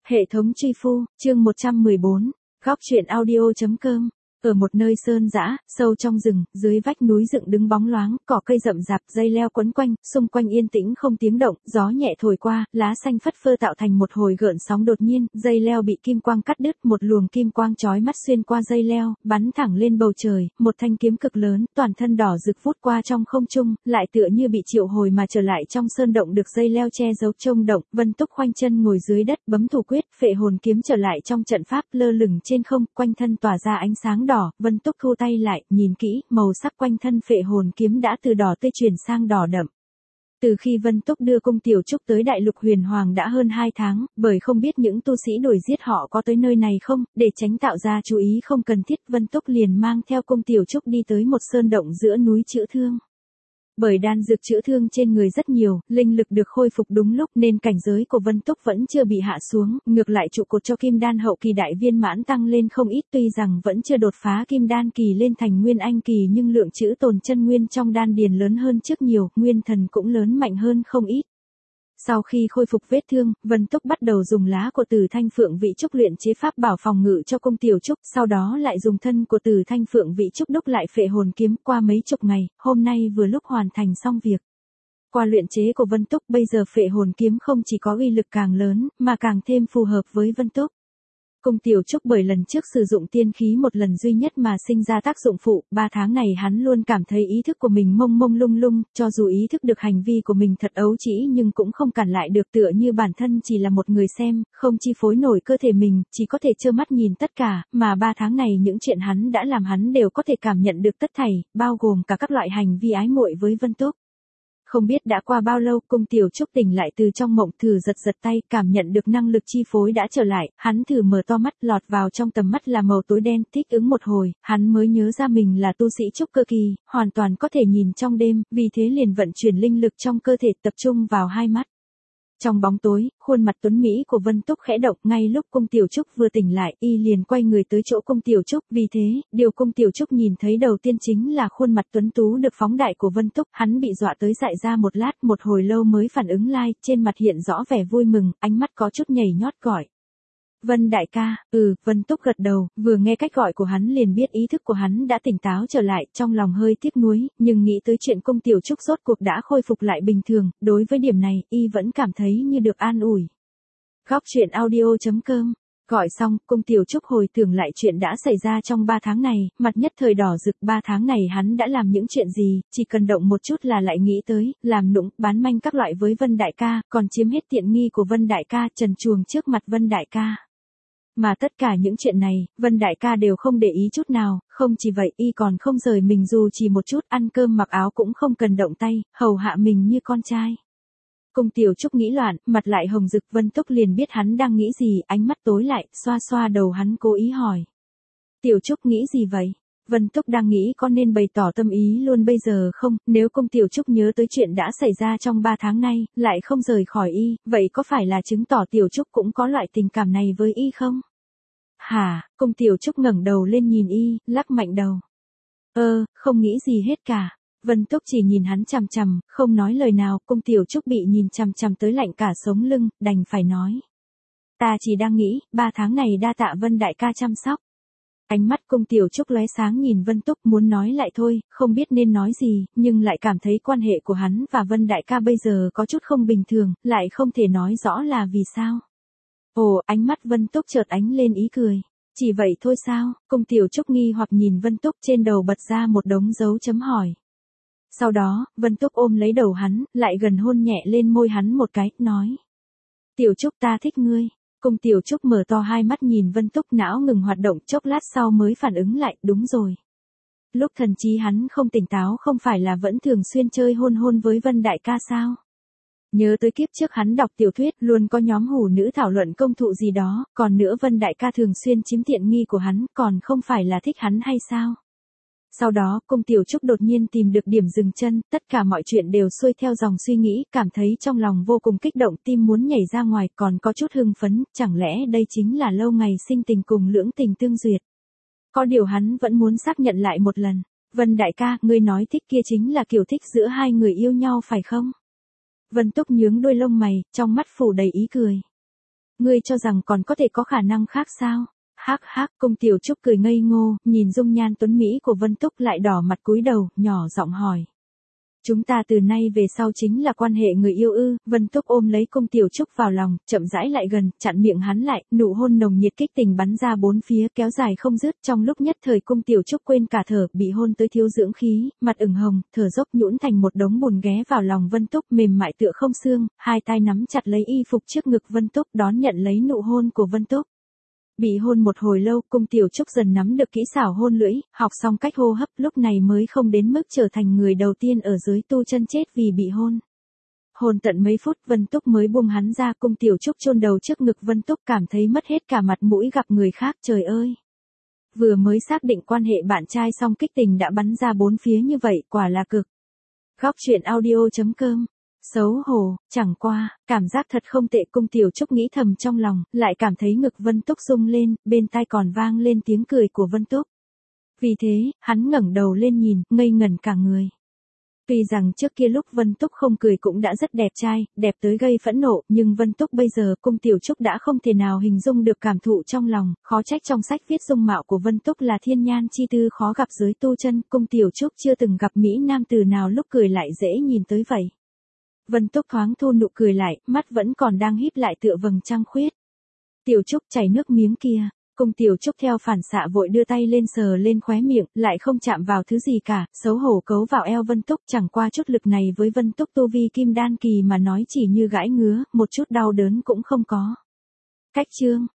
Hệ thống truy phu, chương 114, góc truyện audio.com. Ở một nơi sơn dã, sâu trong rừng, dưới vách núi dựng đứng bóng loáng, cỏ cây rậm rạp, dây leo quấn quanh, xung quanh yên tĩnh không tiếng động, gió nhẹ thổi qua, lá xanh phất phơ tạo thành một hồi gợn sóng đột nhiên, dây leo bị kim quang cắt đứt, một luồng kim quang chói mắt xuyên qua dây leo, bắn thẳng lên bầu trời, một thanh kiếm cực lớn, toàn thân đỏ rực vút qua trong không trung, lại tựa như bị triệu hồi mà trở lại trong sơn động được dây leo che giấu trông động. Vân Túc khoanh chân ngồi dưới đất, bấm thủ quyết, phệ hồn kiếm trở lại trong trận pháp, lơ lửng trên không, quanh thân tỏa ra ánh sáng đỏ. Vân Túc thu tay lại, nhìn kỹ, màu sắc quanh thân phệ hồn kiếm đã từ đỏ tươi chuyển sang đỏ đậm. Từ khi Vân Túc đưa cung Tiểu Trúc tới Đại Lục Huyền Hoàng đã hơn 2 tháng, bởi không biết những tu sĩ đuổi giết họ có tới nơi này không, để tránh tạo ra chú ý không cần thiết, Vân Túc liền mang theo cung Tiểu Trúc đi tới một sơn động giữa núi chữa thương. Bởi đan dược chữa thương trên người rất nhiều, linh lực được khôi phục đúng lúc nên cảnh giới của Vân Túc vẫn chưa bị hạ xuống, ngược lại trụ cột cho kim đan hậu kỳ đại viên mãn tăng lên không ít, tuy rằng vẫn chưa đột phá kim đan kỳ lên thành nguyên anh kỳ nhưng lượng chữ tồn chân nguyên trong đan điền lớn hơn trước nhiều, nguyên thần cũng lớn mạnh hơn không ít. Sau khi khôi phục vết thương, Vân Túc bắt đầu dùng lá của Tử Thanh Phượng Vị Trúc luyện chế pháp bảo phòng ngự cho cung Tiểu Trúc, sau đó lại dùng thân của Tử Thanh Phượng Vị Trúc đúc lại phệ hồn kiếm. Qua mấy chục ngày, hôm nay vừa lúc hoàn thành xong việc. Qua luyện chế của Vân Túc, bây giờ phệ hồn kiếm không chỉ có uy lực càng lớn, mà càng thêm phù hợp với Vân Túc. Cung Tiểu Trúc bởi lần trước sử dụng tiên khí một lần duy nhất mà sinh ra tác dụng phụ, 3 tháng này hắn luôn cảm thấy ý thức của mình mông mông lung lung, cho dù ý thức được hành vi của mình thật ấu trĩ nhưng cũng không cản lại được, tựa như bản thân chỉ là một người xem, không chi phối nổi cơ thể mình, chỉ có thể trơ mắt nhìn tất cả, mà 3 tháng này những chuyện hắn đã làm hắn đều có thể cảm nhận được tất thảy, bao gồm cả các loại hành vi ái muội với Vân Túc. Không biết đã qua bao lâu, cung Tiểu Trúc tỉnh lại từ trong mộng, thử giật tay, cảm nhận được năng lực chi phối đã trở lại, hắn thử mở to mắt, lọt vào trong tầm mắt là màu tối đen, thích ứng một hồi, hắn mới nhớ ra mình là tu sĩ trúc cơ kỳ, hoàn toàn có thể nhìn trong đêm, vì thế liền vận chuyển linh lực trong cơ thể tập trung vào hai mắt. Trong bóng tối, khuôn mặt tuấn mỹ của Vân Túc khẽ động, ngay lúc cung Tiểu Trúc vừa tỉnh lại, y liền quay người tới chỗ cung Tiểu Trúc, vì thế, điều cung Tiểu Trúc nhìn thấy đầu tiên chính là khuôn mặt tuấn tú được phóng đại của Vân Túc, hắn bị dọa tới dại ra một lát, một hồi lâu mới phản ứng lại, trên mặt hiện rõ vẻ vui mừng, ánh mắt có chút nhảy nhót gọi. Vân đại ca, Vân Túc gật đầu, vừa nghe cách gọi của hắn liền biết ý thức của hắn đã tỉnh táo trở lại, trong lòng hơi tiếc nuối, nhưng nghĩ tới chuyện cung Tiểu Trúc rốt cuộc đã khôi phục lại bình thường, đối với điểm này, y vẫn cảm thấy như được an ủi. Góc truyện audio.com. Gọi xong, cung Tiểu Trúc hồi tưởng lại chuyện đã xảy ra trong 3 tháng này, mặt nhất thời đỏ rực. 3 tháng này hắn đã làm những chuyện gì, chỉ cần động một chút là lại nghĩ tới, làm nũng, bán manh các loại với Vân đại ca, còn chiếm hết tiện nghi của Vân đại ca, trần truồng trước mặt Vân đại ca. Mà tất cả những chuyện này, Vân đại ca đều không để ý chút nào, không chỉ vậy y còn không rời mình dù chỉ một chút, ăn cơm mặc áo cũng không cần động tay, hầu hạ mình như con trai. Cung Tiểu Trúc nghĩ loạn, mặt lại hồng rực, Vân Túc liền biết hắn đang nghĩ gì, ánh mắt tối lại, xoa xoa đầu hắn cố ý hỏi. Tiểu Trúc nghĩ gì vậy? Vân Túc đang nghĩ có nên bày tỏ tâm ý luôn bây giờ không, nếu cung Tiểu Trúc nhớ tới chuyện đã xảy ra trong 3 tháng nay, lại không rời khỏi y, vậy có phải là chứng tỏ Tiểu Trúc cũng có loại tình cảm này với y không? Hả, cung Tiểu Trúc ngẩng đầu lên nhìn y, lắc mạnh đầu. Không nghĩ gì hết cả. Vân Túc chỉ nhìn hắn chằm chằm, không nói lời nào, cung Tiểu Trúc bị nhìn chằm chằm tới lạnh cả sống lưng, đành phải nói. Ta chỉ đang nghĩ, 3 tháng này đa tạ Vân đại ca chăm sóc. Ánh mắt cung Tiểu Trúc lóe sáng nhìn Vân Túc, muốn nói lại thôi, không biết nên nói gì, nhưng lại cảm thấy quan hệ của hắn và Vân đại ca bây giờ có chút không bình thường, lại không thể nói rõ là vì sao. Ánh mắt Vân Túc chợt ánh lên ý cười. Chỉ vậy thôi sao? Cung Tiểu Trúc nghi hoặc nhìn Vân Túc, trên đầu bật ra một đống dấu chấm hỏi. Sau đó, Vân Túc ôm lấy đầu hắn, lại gần hôn nhẹ lên môi hắn một cái, nói. Tiểu Trúc ta thích ngươi. Cung Tiểu Trúc mở to hai mắt nhìn Vân Túc, não ngừng hoạt động, chốc lát sau mới phản ứng lại, đúng rồi. Lúc thần trí hắn không tỉnh táo không phải là vẫn thường xuyên chơi hôn với Vân đại ca sao? Nhớ tới kiếp trước hắn đọc tiểu thuyết, luôn có nhóm hủ nữ thảo luận công thụ gì đó, còn nữa Vân đại ca thường xuyên chiếm tiện nghi của hắn, còn không phải là thích hắn hay sao? Sau đó, cung Tiểu Trúc đột nhiên tìm được điểm dừng chân, tất cả mọi chuyện đều xuôi theo dòng suy nghĩ, cảm thấy trong lòng vô cùng kích động, tim muốn nhảy ra ngoài, còn có chút hưng phấn, chẳng lẽ đây chính là lâu ngày sinh tình cùng lưỡng tình tương duyệt. Có điều hắn vẫn muốn xác nhận lại một lần. Vân đại ca, ngươi nói thích kia chính là kiểu thích giữa hai người yêu nhau phải không? Vân Túc nhướng đôi lông mày, trong mắt phủ đầy ý cười. Ngươi cho rằng còn có thể có khả năng khác sao? Hắc hắc, Cung Tiểu Trúc cười ngây ngô, nhìn dung nhan tuấn mỹ của Vân Túc lại đỏ mặt cúi đầu, nhỏ giọng hỏi. Chúng ta từ nay về sau chính là quan hệ người yêu ư? Vân Túc ôm lấy Cung Tiểu Trúc vào lòng, chậm rãi lại gần, chặn miệng hắn lại, nụ hôn nồng nhiệt kích tình bắn ra bốn phía, kéo dài không dứt. Trong lúc nhất thời Cung Tiểu Trúc quên cả thở, bị hôn tới thiếu dưỡng khí, mặt ửng hồng, thở dốc nhũn thành một đống bùn ghé vào lòng Vân Túc, mềm mại tựa không xương, hai tay nắm chặt lấy y phục trước ngực Vân Túc, đón nhận lấy nụ hôn của Vân Túc. Bị hôn một hồi lâu, Cung Tiểu Trúc dần nắm được kỹ xảo hôn lưỡi, học xong cách hô hấp, lúc này mới không đến mức trở thành người đầu tiên ở dưới tu chân chết vì bị hôn. Hôn tận mấy phút, Vân Túc mới buông hắn ra, Cung Tiểu Trúc chôn đầu trước ngực Vân Túc, cảm thấy mất hết cả mặt mũi gặp người khác, trời ơi. Vừa mới xác định quan hệ bạn trai xong kích tình đã bắn ra bốn phía như vậy, quả là cực. Góc truyện audio.com. Xấu hổ, chẳng qua, cảm giác thật không tệ. Cung Tiểu Trúc nghĩ thầm trong lòng, lại cảm thấy ngực Vân Túc rung lên, bên tai còn vang lên tiếng cười của Vân Túc. Vì thế, hắn ngẩng đầu lên nhìn, ngây ngẩn cả người. Tuy rằng trước kia lúc Vân Túc không cười cũng đã rất đẹp trai, đẹp tới gây phẫn nộ, nhưng Vân Túc bây giờ, Cung Tiểu Trúc đã không thể nào hình dung được cảm thụ trong lòng, khó trách trong sách viết dung mạo của Vân Túc là thiên nhan chi tư khó gặp dưới tu chân. Cung Tiểu Trúc chưa từng gặp mỹ nam tử nào lúc cười lại dễ nhìn tới vậy. Vân Túc thoáng thu nụ cười lại, mắt vẫn còn đang híp lại tựa vầng trăng khuyết. Tiểu Trúc chảy nước miếng kia. Cung Tiểu Trúc theo phản xạ vội đưa tay lên sờ lên khóe miệng, lại không chạm vào thứ gì cả, xấu hổ cấu vào eo Vân Túc, chẳng qua chút lực này với Vân Túc tu vi kim đan kỳ mà nói chỉ như gãi ngứa, một chút đau đớn cũng không có. Cách chương